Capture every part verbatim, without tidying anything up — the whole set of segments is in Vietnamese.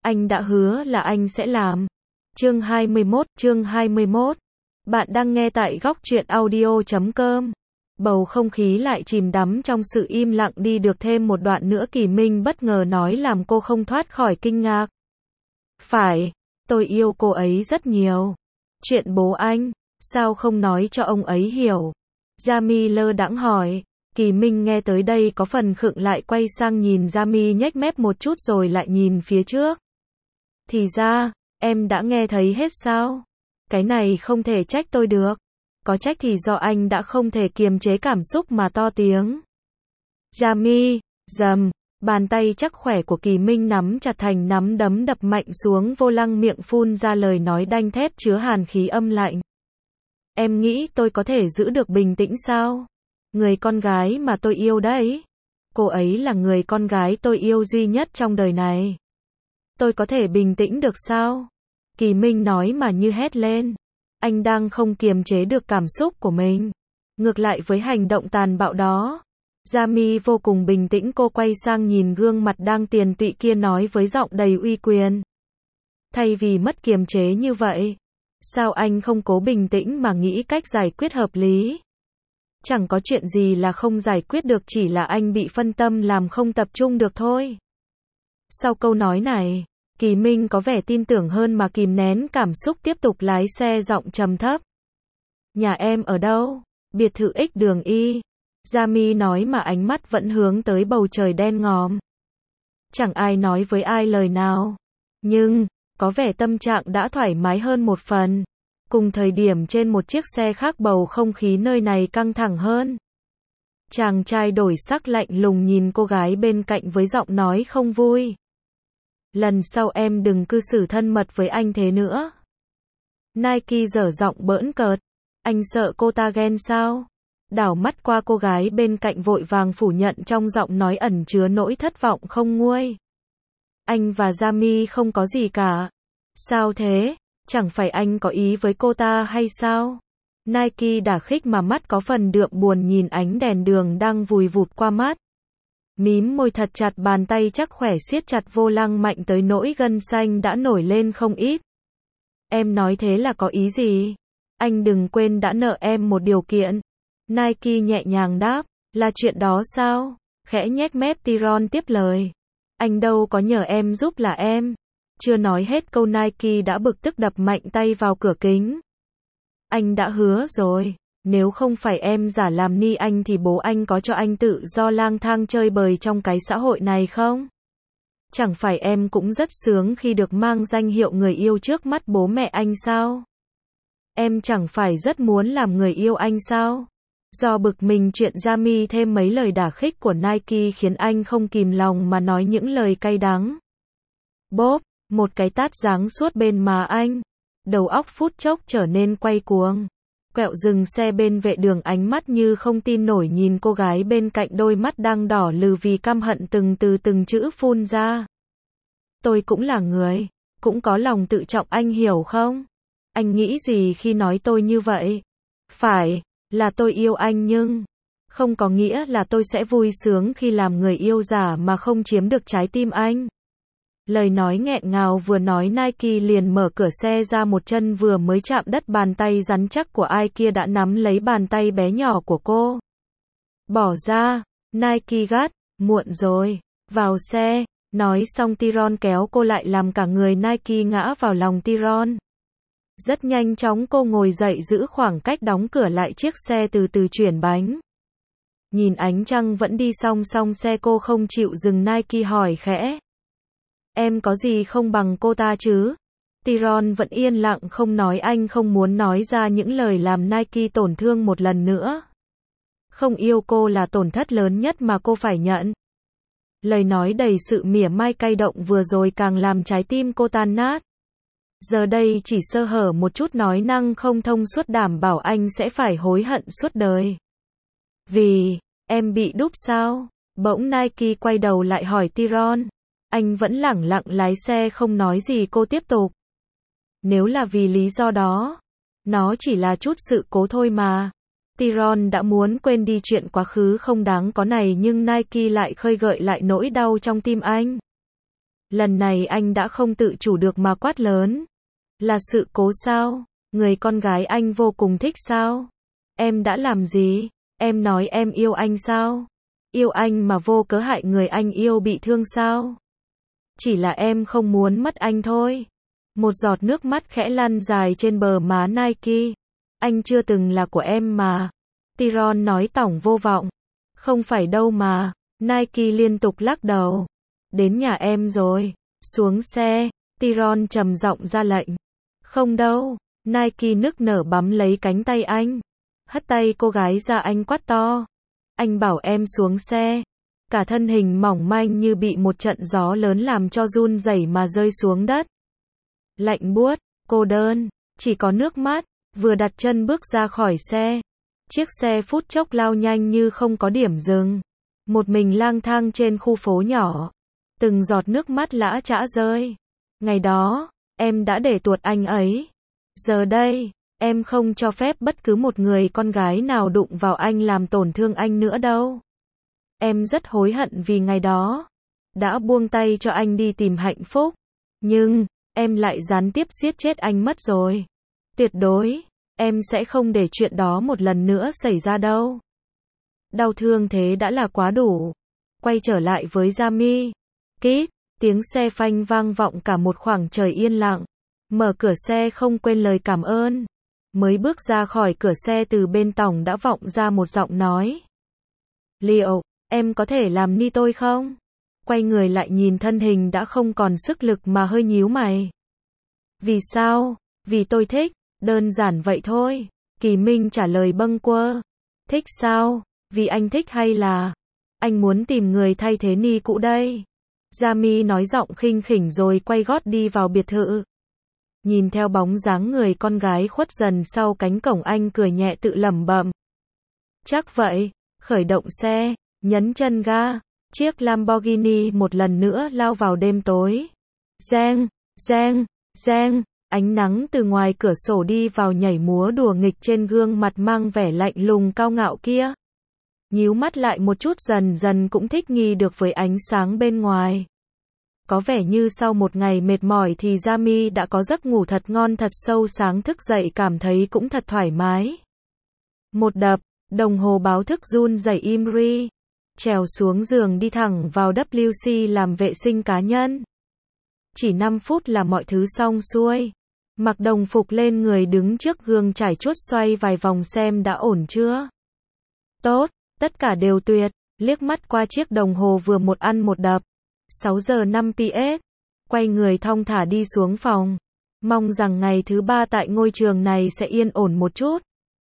Anh đã hứa là anh sẽ làm. Chương hai mươi mốt, chương hai mươi mốt. Bạn đang nghe tại góc truyện audio chấm com. Bầu không khí lại chìm đắm trong sự im lặng đi được thêm một đoạn nữa Kỳ Minh bất ngờ nói làm cô không thoát khỏi kinh ngạc. Phải, tôi yêu cô ấy rất nhiều. Chuyện bố anh, sao không nói cho ông ấy hiểu? Yami lơ đãng hỏi. Kỳ Minh nghe tới đây có phần khựng lại quay sang nhìn Yami nhếch mép một chút rồi lại nhìn phía trước. Thì ra, em đã nghe thấy hết sao? Cái này không thể trách tôi được. Có trách thì do anh đã không thể kiềm chế cảm xúc mà to tiếng. Yami, dầm, bàn tay chắc khỏe của Kỳ Minh nắm chặt thành nắm đấm đập mạnh xuống vô lăng miệng phun ra lời nói đanh thép chứa hàn khí âm lạnh. Em nghĩ tôi có thể giữ được bình tĩnh sao? Người con gái mà tôi yêu đấy. Cô ấy là người con gái tôi yêu duy nhất trong đời này. Tôi có thể bình tĩnh được sao? Kỳ Minh nói mà như hét lên. Anh đang không kiềm chế được cảm xúc của mình. Ngược lại với hành động tàn bạo đó, Yami vô cùng bình tĩnh, cô quay sang nhìn gương mặt đang tiền tụy kia nói với giọng đầy uy quyền. Thay vì mất kiềm chế như vậy, sao anh không cố bình tĩnh mà nghĩ cách giải quyết hợp lý? Chẳng có chuyện gì là không giải quyết được, chỉ là anh bị phân tâm làm không tập trung được thôi. Sau câu nói này, Kỳ Minh có vẻ tin tưởng hơn mà kìm nén cảm xúc tiếp tục lái xe giọng trầm thấp. Nhà em ở đâu? Biệt thự X đường Y. Yami nói mà ánh mắt vẫn hướng tới bầu trời đen ngòm. Chẳng ai nói với ai lời nào. Nhưng, có vẻ tâm trạng đã thoải mái hơn một phần. Cùng thời điểm trên một chiếc xe khác bầu không khí nơi này căng thẳng hơn. Chàng trai đổi sắc lạnh lùng nhìn cô gái bên cạnh với giọng nói không vui. Lần sau em đừng cư xử thân mật với anh thế nữa. Nike dở giọng bỡn cợt. Anh sợ cô ta ghen sao? Đảo mắt qua cô gái bên cạnh vội vàng phủ nhận trong giọng nói ẩn chứa nỗi thất vọng không nguôi. Anh và Yami không có gì cả. Sao thế? Chẳng phải anh có ý với cô ta hay sao? Nike đả khích mà mắt có phần đượm buồn nhìn ánh đèn đường đang vùi vụt qua mắt. Mím môi thật chặt, bàn tay chắc khỏe siết chặt vô lăng mạnh tới nỗi gân xanh đã nổi lên không ít. Em nói thế là có ý gì? Anh đừng quên đã nợ em một điều kiện. Nike nhẹ nhàng đáp, là chuyện đó sao? Khẽ nhếch mép Tyron tiếp lời. Anh đâu có nhờ em giúp là em. Chưa nói hết câu Nike đã bực tức đập mạnh tay vào cửa kính. Anh đã hứa rồi. Nếu không phải em giả làm ni anh thì bố anh có cho anh tự do lang thang chơi bời trong cái xã hội này không? Chẳng phải em cũng rất sướng khi được mang danh hiệu người yêu trước mắt bố mẹ anh sao? Em chẳng phải rất muốn làm người yêu anh sao? Do bực mình chuyện Yami thêm mấy lời đả khích của Nike khiến anh không kìm lòng mà nói những lời cay đắng. Bốp, một cái tát giáng suốt bên má anh. Đầu óc phút chốc trở nên quay cuồng. Quẹo dừng xe bên vệ đường, ánh mắt như không tin nổi nhìn cô gái bên cạnh, đôi mắt đang đỏ lừ vì căm hận từng từ từng chữ phun ra. Tôi cũng là người, cũng có lòng tự trọng, anh hiểu không? Anh nghĩ gì khi nói tôi như vậy? Phải, là tôi yêu anh nhưng không có nghĩa là tôi sẽ vui sướng khi làm người yêu giả mà không chiếm được trái tim anh. Lời nói nghẹn ngào vừa nói, Nike liền mở cửa xe ra, một chân vừa mới chạm đất, bàn tay rắn chắc của ai kia đã nắm lấy bàn tay bé nhỏ của cô. Bỏ ra, Nike gắt, muộn rồi, vào xe. Nói xong Tyron kéo cô lại làm cả người Nike ngã vào lòng Tyron. Rất nhanh chóng cô ngồi dậy giữ khoảng cách, đóng cửa lại, chiếc xe từ từ chuyển bánh. Nhìn ánh trăng vẫn đi song song xe, cô không chịu dừng. Nike hỏi khẽ. Em có gì không bằng cô ta chứ? Tyron vẫn yên lặng không nói, anh không muốn nói ra những lời làm Nike tổn thương một lần nữa. Không yêu cô là tổn thất lớn nhất mà cô phải nhận. Lời nói đầy sự mỉa mai cay độc vừa rồi càng làm trái tim cô tan nát. Giờ đây chỉ sơ hở một chút nói năng không thông suốt, đảm bảo anh sẽ phải hối hận suốt đời. Vì, em bị đúp sao? Bỗng Nike quay đầu lại hỏi Tyron. Anh vẫn lẳng lặng lái xe không nói gì. Cô tiếp tục. Nếu là vì lý do đó, nó chỉ là chút sự cố thôi mà. Tyron đã muốn quên đi chuyện quá khứ không đáng có này, nhưng Nike lại khơi gợi lại nỗi đau trong tim anh. Lần này anh đã không tự chủ được mà quát lớn. Là sự cố sao? Người con gái anh vô cùng thích sao? Em đã làm gì? Em nói em yêu anh sao? Yêu anh mà vô cớ hại người anh yêu bị thương sao? Chỉ là em không muốn mất anh thôi. Một giọt nước mắt khẽ lăn dài trên bờ má Nike. Anh chưa từng là của em mà. Tyron nói tỏng vô vọng. Không phải đâu mà. Nike liên tục lắc đầu. Đến nhà em rồi. Xuống xe. Tyron trầm giọng ra lệnh. Không đâu. Nike nức nở bắm lấy cánh tay anh. Hất tay cô gái ra, anh quát to. Anh bảo em xuống xe. Cả thân hình mỏng manh như bị một trận gió lớn làm cho run rẩy mà rơi xuống đất. Lạnh buốt, cô đơn, chỉ có nước mắt. Vừa đặt chân bước ra khỏi xe. Chiếc xe phút chốc lao nhanh như không có điểm dừng. Một mình lang thang trên khu phố nhỏ. Từng giọt nước mắt lã chã rơi. Ngày đó, em đã để tuột anh ấy. Giờ đây, em không cho phép bất cứ một người con gái nào đụng vào anh làm tổn thương anh nữa đâu. Em rất hối hận vì ngày đó. Đã buông tay cho anh đi tìm hạnh phúc. Nhưng, em lại gián tiếp giết chết anh mất rồi. Tuyệt đối, em sẽ không để chuyện đó một lần nữa xảy ra đâu. Đau thương thế đã là quá đủ. Quay trở lại với Jamie. Kít, tiếng xe phanh vang vọng cả một khoảng trời yên lặng. Mở cửa xe không quên lời cảm ơn. Mới bước ra khỏi cửa xe từ bên tòng đã vọng ra một giọng nói. Liệu, em có thể làm ni tôi không? Quay người lại nhìn thân hình đã không còn sức lực mà hơi nhíu mày. Vì sao? Vì tôi thích, đơn giản vậy thôi. Kỳ Minh trả lời bâng quơ. Thích sao? Vì anh thích hay là anh muốn tìm người thay thế ni cũ đây? Jamie nói giọng khinh khỉnh rồi quay gót đi vào biệt thự. Nhìn theo bóng dáng người con gái khuất dần sau cánh cổng, anh cười nhẹ tự lẩm bẩm. Chắc vậy, khởi động xe, nhấn chân ga, chiếc Lamborghini một lần nữa lao vào đêm tối. Reng, reng, reng, ánh nắng từ ngoài cửa sổ đi vào nhảy múa đùa nghịch trên gương mặt mang vẻ lạnh lùng cao ngạo kia. Nhíu mắt lại một chút, dần dần cũng thích nghi được với ánh sáng bên ngoài. Có vẻ như sau một ngày mệt mỏi thì Jamie đã có giấc ngủ thật ngon thật sâu, sáng thức dậy cảm thấy cũng thật thoải mái. Một đập, đồng hồ báo thức run rẩy im ri. Trèo xuống giường đi thẳng vào W C làm vệ sinh cá nhân. Chỉ năm phút là mọi thứ xong xuôi. Mặc đồng phục lên người đứng trước gương trải chuốt xoay vài vòng xem đã ổn chưa. Tốt, tất cả đều tuyệt. Liếc mắt qua chiếc đồng hồ vừa một ăn một đập. sáu giờ năm p m. Quay người thong thả đi xuống phòng. Mong rằng ngày thứ ba tại ngôi trường này sẽ yên ổn một chút.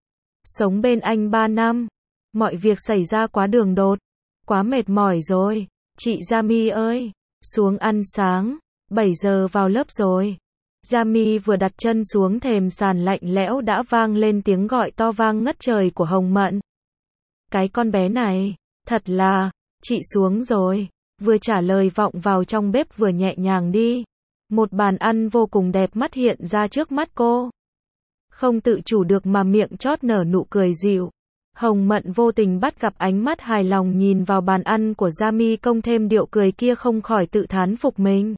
Sống bên anh ba năm. Mọi việc xảy ra quá đường đột. Quá mệt mỏi rồi. Chị Jamie ơi. Xuống ăn sáng. bảy giờ vào lớp rồi. Jamie vừa đặt chân xuống thềm sàn lạnh lẽo đã vang lên tiếng gọi to vang ngất trời của Hồng Mận. Cái con bé này. Thật là. Chị xuống rồi. Vừa trả lời vọng vào trong bếp vừa nhẹ nhàng đi. Một bàn ăn vô cùng đẹp mắt hiện ra trước mắt cô. Không tự chủ được mà miệng chót nở nụ cười dịu. Hồng Mận vô tình bắt gặp ánh mắt hài lòng nhìn vào bàn ăn của Jamie, công thêm điệu cười kia không khỏi tự thán phục mình.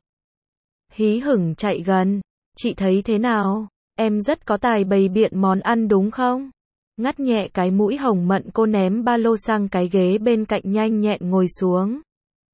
Hí hửng chạy gần. Chị thấy thế nào? Em rất có tài bày biện món ăn đúng không? Ngắt nhẹ cái mũi Hồng Mận, cô ném ba lô sang cái ghế bên cạnh nhanh nhẹn ngồi xuống.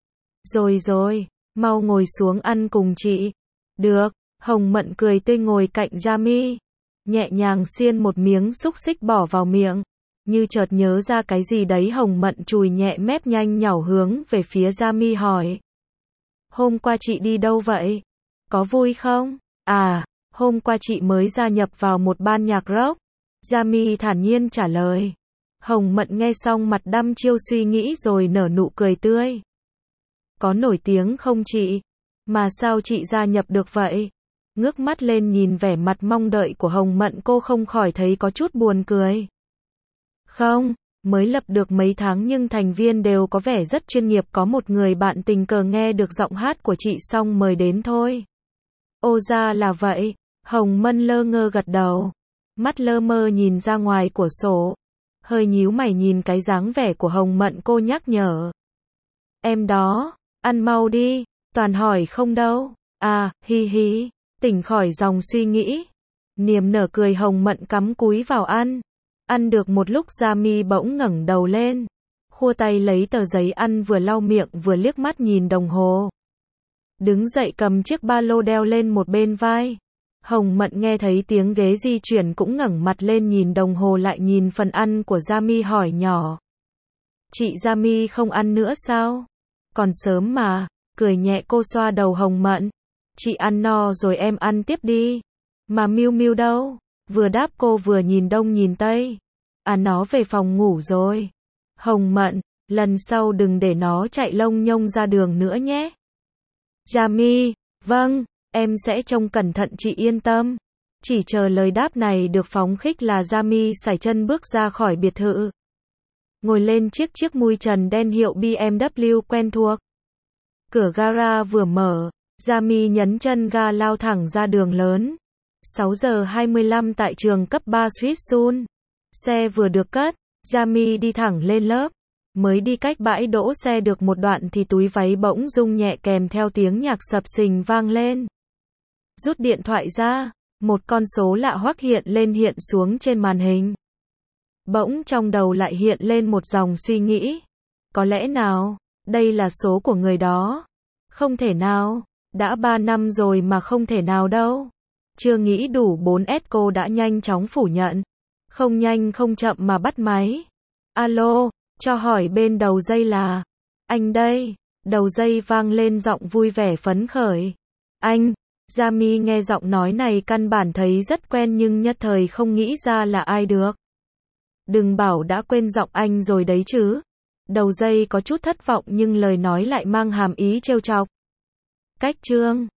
Rồi rồi, mau ngồi xuống ăn cùng chị. Được, Hồng Mận cười tươi ngồi cạnh Jamie. Nhẹ nhàng xiên một miếng xúc xích bỏ vào miệng. Như chợt nhớ ra cái gì đấy, Hồng Mận chùi nhẹ mép nhanh nhảu hướng về phía Jamie hỏi. Hôm qua chị đi đâu vậy? Có vui không? À, hôm qua chị mới gia nhập vào một ban nhạc rock. Jamie thản nhiên trả lời. Hồng Mận nghe xong mặt đăm chiêu suy nghĩ rồi nở nụ cười tươi. Có nổi tiếng không chị? Mà sao chị gia nhập được vậy? Ngước mắt lên nhìn vẻ mặt mong đợi của Hồng Mận, cô không khỏi thấy có chút buồn cười. Không, mới lập được mấy tháng nhưng thành viên đều có vẻ rất chuyên nghiệp, có một người bạn tình cờ nghe được giọng hát của chị xong mời đến thôi. Ô ra là vậy, Hồng Mận lơ ngơ gật đầu. Mắt lơ mơ nhìn ra ngoài cửa sổ. Hơi nhíu mày nhìn cái dáng vẻ của Hồng Mận, cô nhắc nhở. Em đó, ăn mau đi, Toàn hỏi không đâu. À, hi hi. Tỉnh khỏi dòng suy nghĩ. Niềm nở cười Hồng Mận cắm cúi vào ăn. Ăn được một lúc Gia Mi bỗng ngẩng đầu lên. Khua tay lấy tờ giấy ăn vừa lau miệng vừa liếc mắt nhìn đồng hồ. Đứng dậy cầm chiếc ba lô đeo lên một bên vai. Hồng Mận nghe thấy tiếng ghế di chuyển cũng ngẩng mặt lên nhìn đồng hồ lại nhìn phần ăn của Gia Mi hỏi nhỏ. Chị Gia Mi không ăn nữa sao? Còn sớm mà, cười nhẹ cô xoa đầu Hồng Mận. Chị ăn no rồi em ăn tiếp đi. Mà Miu Miu đâu? Vừa đáp cô vừa nhìn đông nhìn tây. À nó về phòng ngủ rồi. Hồng Mận, lần sau đừng để nó chạy lông nhông ra đường nữa nhé. Gia Mi, vâng, em sẽ trông cẩn thận chị yên tâm. Chỉ chờ lời đáp này được phóng khích là Gia Mi sải chân bước ra khỏi biệt thự. Ngồi lên chiếc chiếc mui trần đen hiệu bê em vê quen thuộc. Cửa gara vừa mở, Gia Mi nhấn chân ga lao thẳng ra đường lớn. sáu giờ hai mươi lăm tại trường cấp ba Sweet Soon. Xe vừa được cất, Gia Mi đi thẳng lên lớp. Mới đi cách bãi đỗ xe được một đoạn thì túi váy bỗng rung nhẹ kèm theo tiếng nhạc sập sình vang lên. Rút điện thoại ra, một con số lạ hoắc hiện lên hiện xuống trên màn hình. Bỗng trong đầu lại hiện lên một dòng suy nghĩ. Có lẽ nào, đây là số của người đó? Không thể nào, đã ba năm rồi mà không thể nào đâu. Chưa nghĩ đủ bốn S cô đã nhanh chóng phủ nhận. Không nhanh không chậm mà bắt máy. Alo, cho hỏi bên đầu dây là. Anh đây, đầu dây vang lên giọng vui vẻ phấn khởi. Anh, Gia Mi nghe giọng nói này căn bản thấy rất quen nhưng nhất thời không nghĩ ra là ai được. Đừng bảo đã quên giọng anh rồi đấy chứ. Đầu dây có chút thất vọng nhưng lời nói lại mang hàm ý trêu chọc. Cách chương